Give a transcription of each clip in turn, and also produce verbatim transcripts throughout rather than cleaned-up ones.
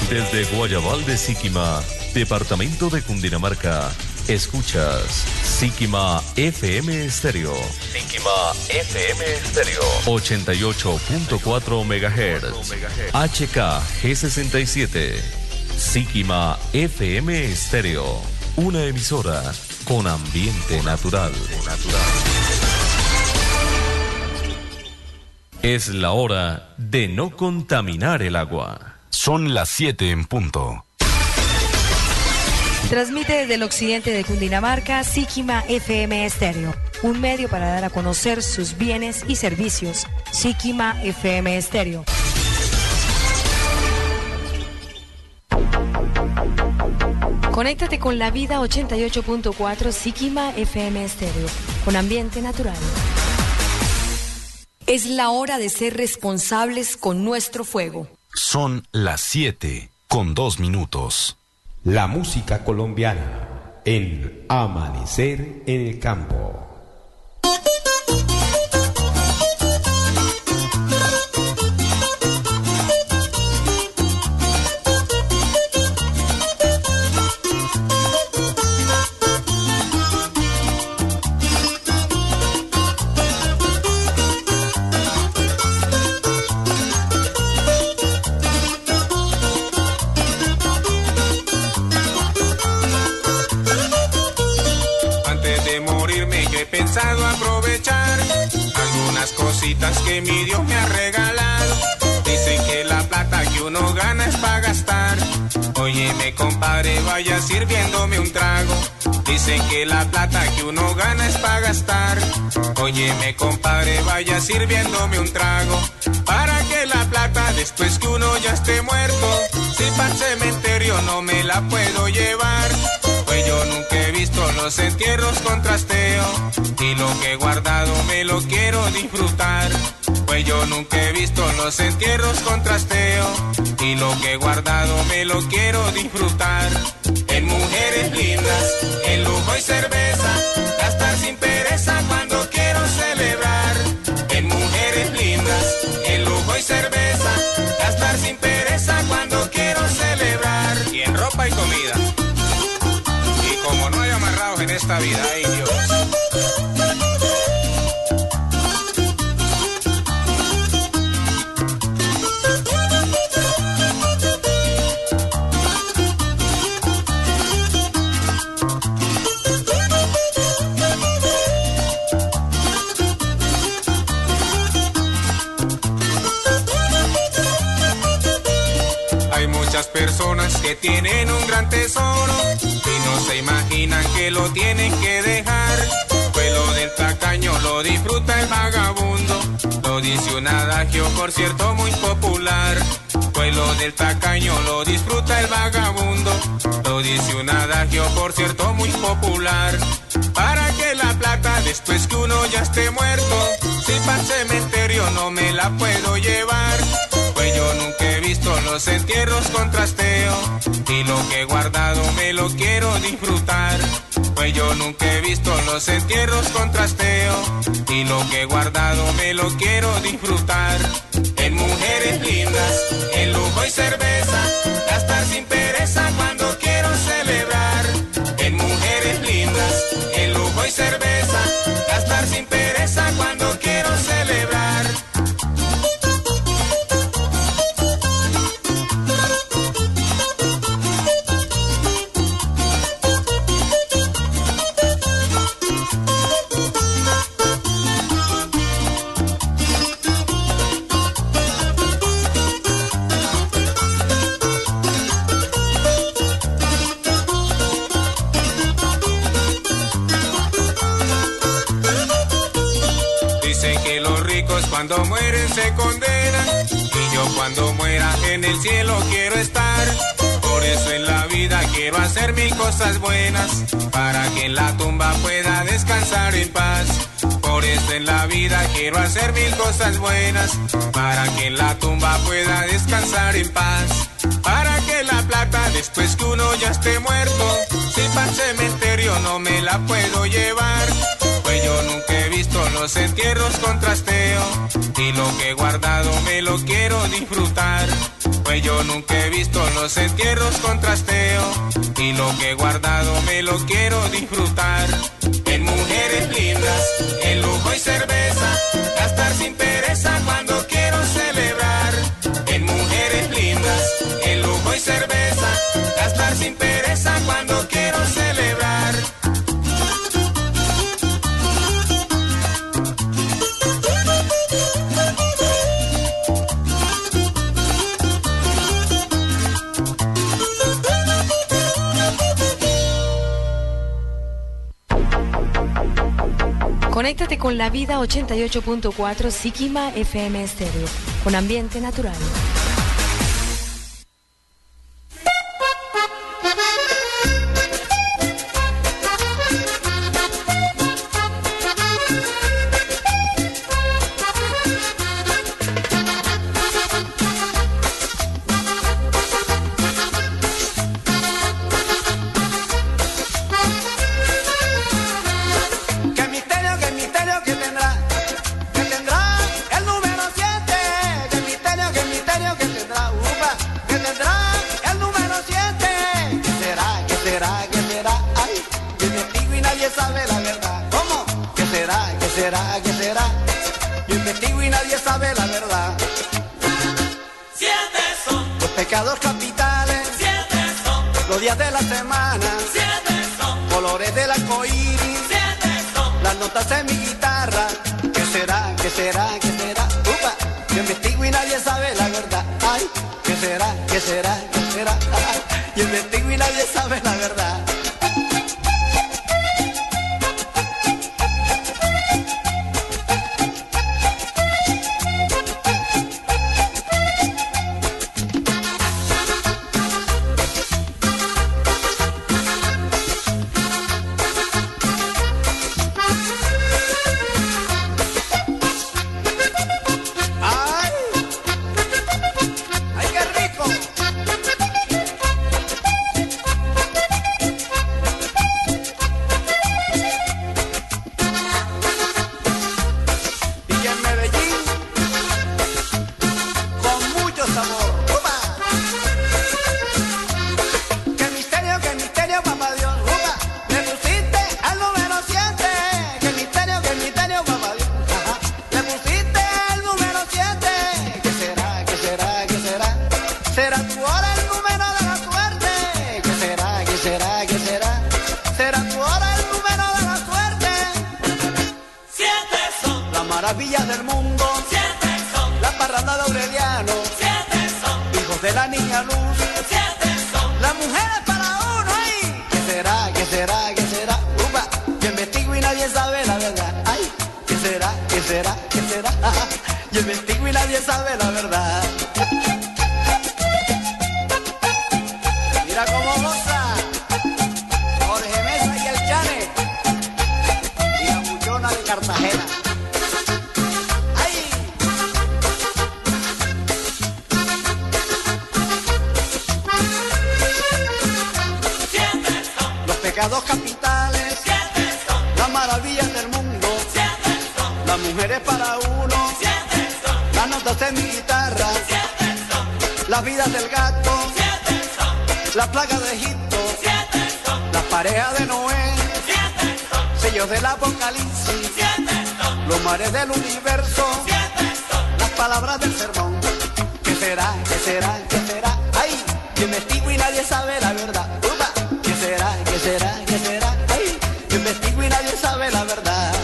Desde Guayabal de Siquima, departamento de Cundinamarca, escuchas Siquima F M Estéreo. Siquima F M Estéreo. ochenta y ocho punto cuatro megahertz. H K G sesenta y siete. Siquima F M Estéreo. Una emisora con ambiente natural. Es la hora de no contaminar el agua. Son las siete en punto. Transmite desde el occidente de Cundinamarca Siquima F M Estéreo, un medio para dar a conocer sus bienes y servicios. Siquima F M Estéreo. Conéctate con la vida ochenta y ocho punto cuatro Siquima F M Estéreo, con ambiente natural. Es la hora de ser responsables con nuestro fuego. Son las siete con dos minutos. La música colombiana en Amanecer en el Campo. Aprovechar algunas cositas que mi Dios me ha regalado. Dicen que la plata que uno gana es para gastar. Óyeme, compadre, vaya sirviéndome un trago. Dicen que la plata que uno gana es para gastar. Óyeme, compadre, vaya sirviéndome un trago. Para que la plata después que uno ya esté muerto, si para el cementerio no me la puedo llevar. Pues yo nunca he visto los entierros con trasteo, y lo que he guardado me lo quiero disfrutar. Pues yo nunca he visto los entierros con trasteo, y lo que he guardado me lo quiero disfrutar. En mujeres lindas, en lujo y cerveza, gastar sin pereza cuando quiero celebrar. En mujeres lindas, en lujo y cerveza, gastar sin pereza cuando quiero celebrar. Y en ropa y comida. Como no hay amarrados en esta vida, ay Dios. Hay muchas personas que tienen un gran tesoro y no se imaginan que lo tienen que dejar. Pues lo del tacaño lo disfruta el vagabundo, lo dice un adagio, por cierto, muy popular. Pues lo del tacaño lo disfruta el vagabundo, lo dice un adagio, por cierto, muy popular. Para que la plata después que uno ya esté muerto, si para el cementerio no me la puedo llevar. Pues yo nunca he visto los entierros con trasteo, y lo que he guardado me lo quiero disfrutar. Pues yo nunca he visto los entierros con trasteo, y lo que he guardado me lo quiero disfrutar. En mujeres lindas, en lujo y cerveza, gastar sin pereza cuando quiero celebrar. En mujeres lindas, en lujo y cerveza, gastar sin pereza cuando quiero celebrar. Cuando mueren se condenan, y yo cuando muera en el cielo quiero estar. Por eso en la vida quiero hacer mil cosas buenas, para que en la tumba pueda descansar en paz. Por eso en la vida quiero hacer mil cosas buenas, para que en la tumba pueda descansar en paz. Para que la plata después que uno ya esté muerto, si para el cementerio no me la puedo llevar. Pues yo nunca he visto los entierros con trasteo, y lo que he guardado me lo quiero disfrutar. Pues pues yo nunca he visto los entierros con trasteo. Y lo que he guardado me lo quiero disfrutar. En mujeres lindas, en lujo y cerveza, gastar sin pereza cuando quiero celebrar. En mujeres lindas, en lujo y cerveza, gastar sin pereza cuando quiero celebrar. Conéctate con La Vida ochenta y ocho punto cuatro Sikima F M Estéreo, con ambiente natural. Pecados capitales, siete son. Los días de la semana, siete son. Colores del arcoíris, siete son. Las notas en mi guitarra, ¿qué será? ¿Qué será? ¿Qué será? Upa, yo investigo y nadie sabe la verdad. Ay, ¿qué será? ¿Qué será? ¿Qué será? Ay, yo investigo y nadie sabe la verdad. Maravillas del mundo, siete son. La parranda de Aureliano, siete son. Hijos de la niña luz, siete son. Las mujeres para uno, ay. ¿Qué será? ¿Qué será? ¿Qué será? Upa, yo investigo y nadie sabe la verdad. Ay, ¿qué será? ¿Qué será? ¿Qué será? Yo investigo y nadie sabe la verdad. Mira cómo goza Jorge Mesa y el Chane y la bullona de Cartagena. Pecados capitales, siete son. Las maravillas del mundo, siete son. Las mujeres para uno, siete son. Las notas en mi guitarra, siete son. Las vidas del gato, siete son. La plaga de Egipto, siete son. Las parejas de Noé, siete son. Sellos del Apocalipsis, siete son. Los mares del universo, siete son. Las palabras del sermón. ¿Qué será? ¿Qué será? ¿Qué será? Ay, yo investigo y nadie sabe la verdad. Upa. ¿Qué será? ¿Qué será? ¿Qué será? Ay, yo investigo y nadie sabe la verdad.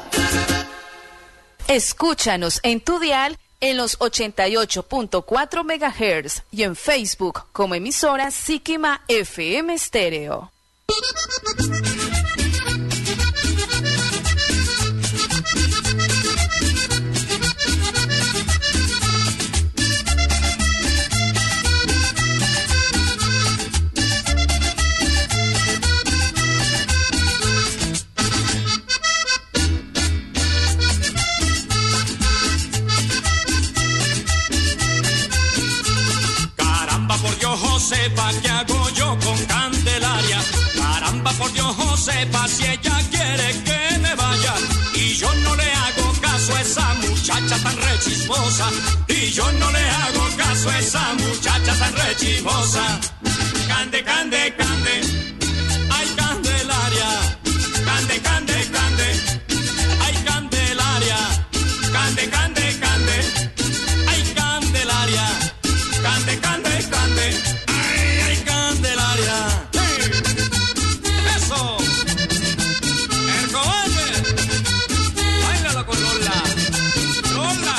Escúchanos en tu dial en los ochenta y ocho punto cuatro megahertz y en Facebook como emisora Sikima F M Estéreo. Josepa, ¿qué hago yo con Candelaria? Caramba, por Dios, Josepa, si ella quiere que me vaya y yo no le hago caso a esa muchacha tan recha. rechismosa. Y yo no le hago caso a esa muchacha tan rechismosa. Cande, cande, cande, ay Candelaria. Cande, cande, cande, ay Candelaria. Cande, cande, cande, ay Candelaria. Cande, cande, cande, ay, ay Candelaria. ¡Hey! ¡Eso! ¡El cobarde! ¡Báilalo con Lola! ¡Lola!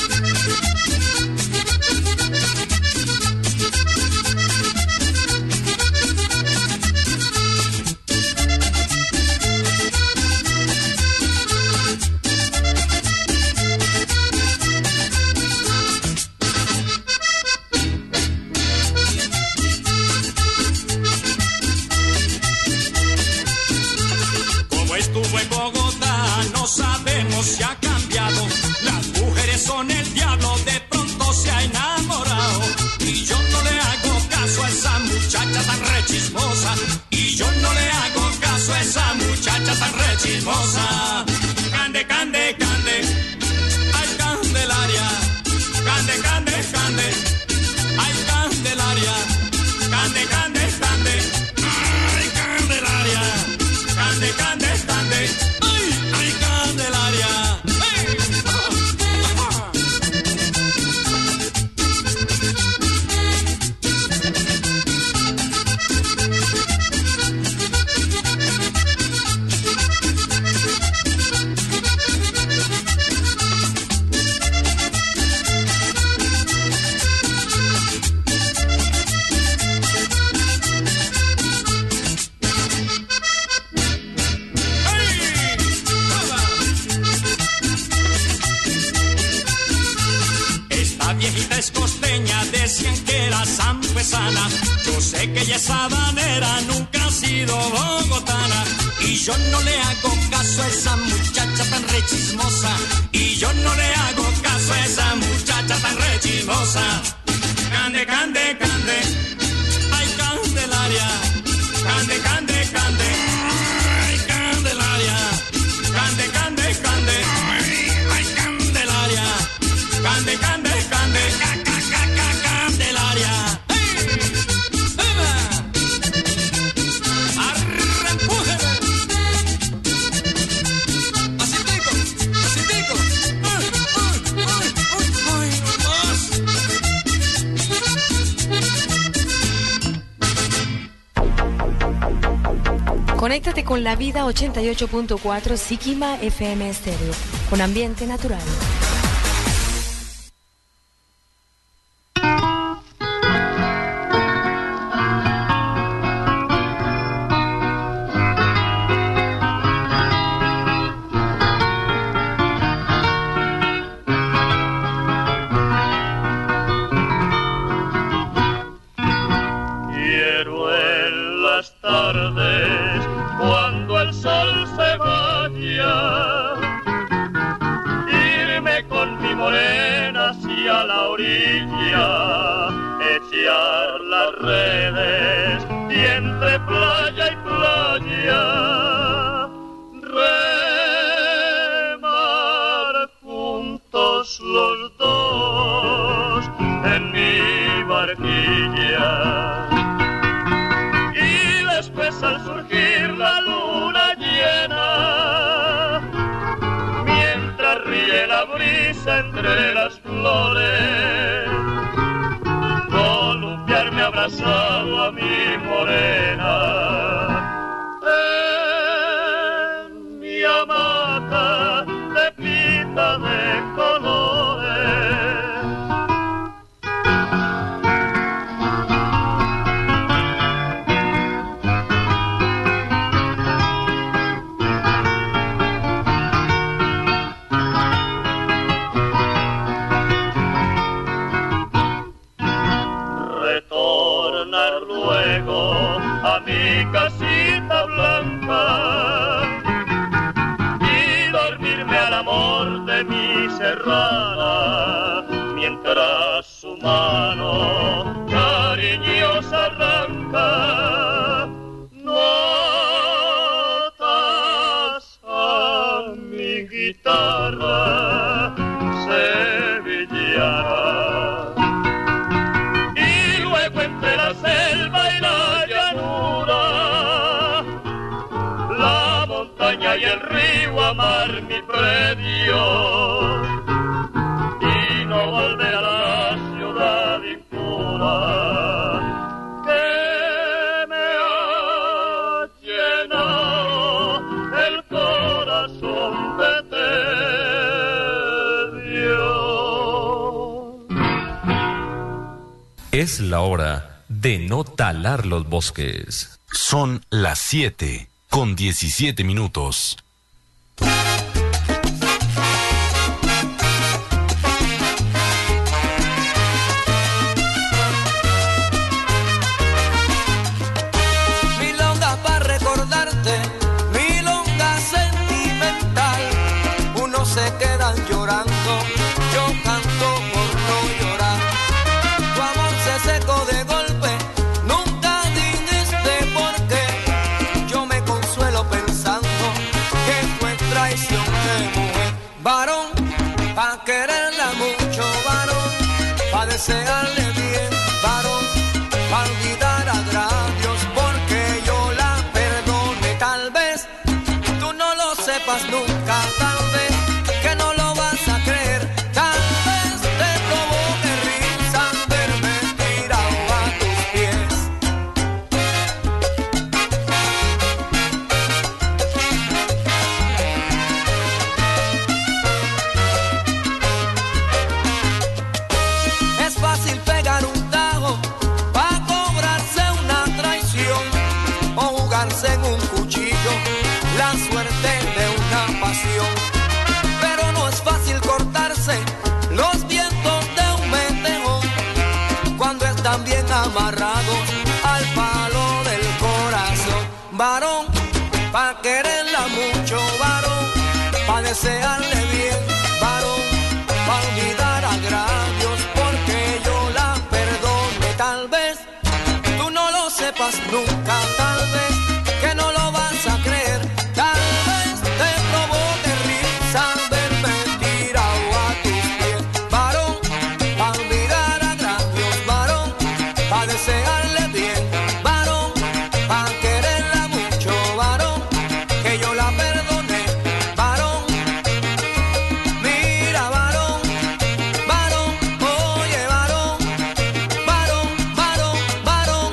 Estuvo en Bogotá, no sabemos si ha cambiado. Las mujeres son el diablo, de pronto se ha enamorado. Y yo no le hago caso a esa muchacha tan rechismosa. Y yo no le hago caso a esa muchacha tan rechismosa. Cande, cande, cande, ay Candelaria. Cande, cande, cande, ay Candelaria. Cande, cande, cande, ay Candelaria. Cande, cande, cande, ay, ay Candelaria. Hey. Viejita es costeña, decían que era sanpesana. Yo sé que ella es sabanera, nunca ha sido bogotana. Y yo no le hago caso a esa muchacha tan rechismosa. Y yo no le hago caso a esa muchacha tan rechismosa. Cande, cande, cande, ay Candelaria. Cande, cande, cande, ay Candelaria. Cande, cande, cande, ay Candelaria. Cande, cande, cande, ca, ca, ca, ca, Candelaria. ¡Hey! ¡Eva! ¡Arrempújeme! Así tico, así tico. ¡Ay, ay, ay, ay, ay, más! Conéctate con La Vida ochenta y ocho punto cuatro Sikima F M Estéreo, con ambiente natural. Entre las flores, columpiarme abrazado a mi morena, en mi hamaca de pita de colores. A mi casita blanca y dormirme al amor de mi serrana, mientras su mano cariñosa arranca notas a mi guitarra. Se amar mi predio y no volver a la ciudad impura que me ha llenado el corazón de tedio. Es la hora de no talar los bosques. Son las siete con diecisiete minutos. Milonga para recordarte, milonga sentimental. Unos se quedan llorando, yo canto por no llorar. Tu amor se secó de golpe, nunca dijiste por qué. Yo me consuelo pensando que fue traición de mujer. Varón, pa' quererla mucho, varón, pa' desearle bien, varón, pa' olvidar agravios, porque yo la perdone. Tal vez tú no lo sepas nunca, tal vez que no lo vas a creer, tal vez te provoque risa verme tirado a tus pies. Es fácil pegar un tajo pa' cobrarse una traición o jugarse en un cuchillo la suerte de una pasión. Pero no es fácil cortarse los vientos de un metejón cuando están bien amarrados al palo del corazón. Varón, pa' quererla mucho, varón, pa' desearle bien, varón, pa' olvidar agravios, porque yo la perdone. Tal vez tú no lo sepas nunca, tal vez que no lo vas a creer, tal vez te provoque risa verme tirado a tus pies. Varón, pa' olvidar agravios, varón, pa' desearle bien, varón, pa' quererla mucho, varón, que yo la perdone. Varón, mira, varón, varón, oye, varón, varón, varón, varón.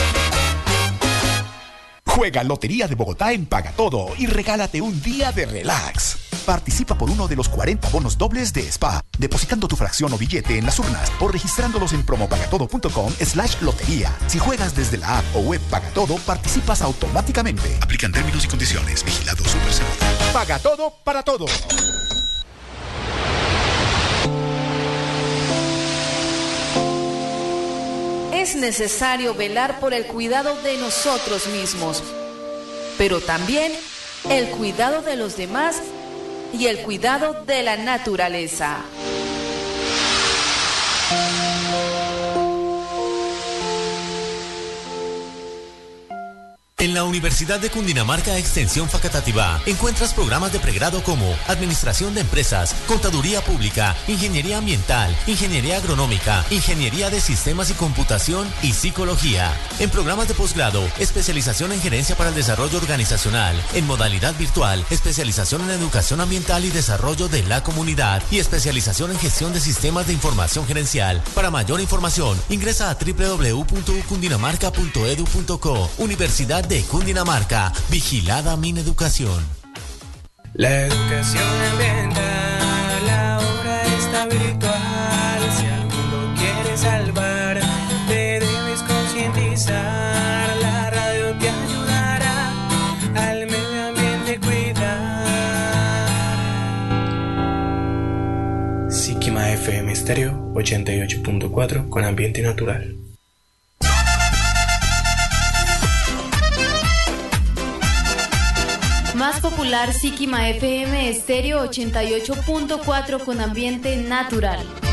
Juega Lotería de Bogotá en Paga Todo y regálate un día de relax. Participa por uno de los cuarenta bonos dobles de Spa, depositando tu fracción o billete en las urnas o registrándolos en promopagatodo.com slash lotería. Si juegas desde la app o web Paga Todo, participas automáticamente. Aplican términos y condiciones. Vigilado Superseguro. Paga Todo para todos. Es necesario velar por el cuidado de nosotros mismos, pero también el cuidado de los demás y el cuidado de la naturaleza. En la Universidad de Cundinamarca Extensión Facatativá encuentras programas de pregrado como Administración de Empresas, Contaduría Pública, Ingeniería Ambiental, Ingeniería Agronómica, Ingeniería de Sistemas y Computación y Psicología. En programas de posgrado, especialización en Gerencia para el Desarrollo Organizacional, en modalidad virtual, especialización en Educación Ambiental y Desarrollo de la Comunidad y especialización en Gestión de Sistemas de Información Gerencial. Para mayor información, ingresa a doble u doble u doble u punto cundinamarca punto edu punto co. Universidad de Cundinamarca, vigilada Mineducación. La educación ambiental ahora está virtual. Si al mundo quieres salvar, te debes concientizar. La radio te ayudará al medio ambiente cuidar. Sikima F M Estéreo ochenta y ocho punto cuatro con ambiente natural. Más popular, Sikima F M Estéreo ochenta y ocho punto cuatro con ambiente natural.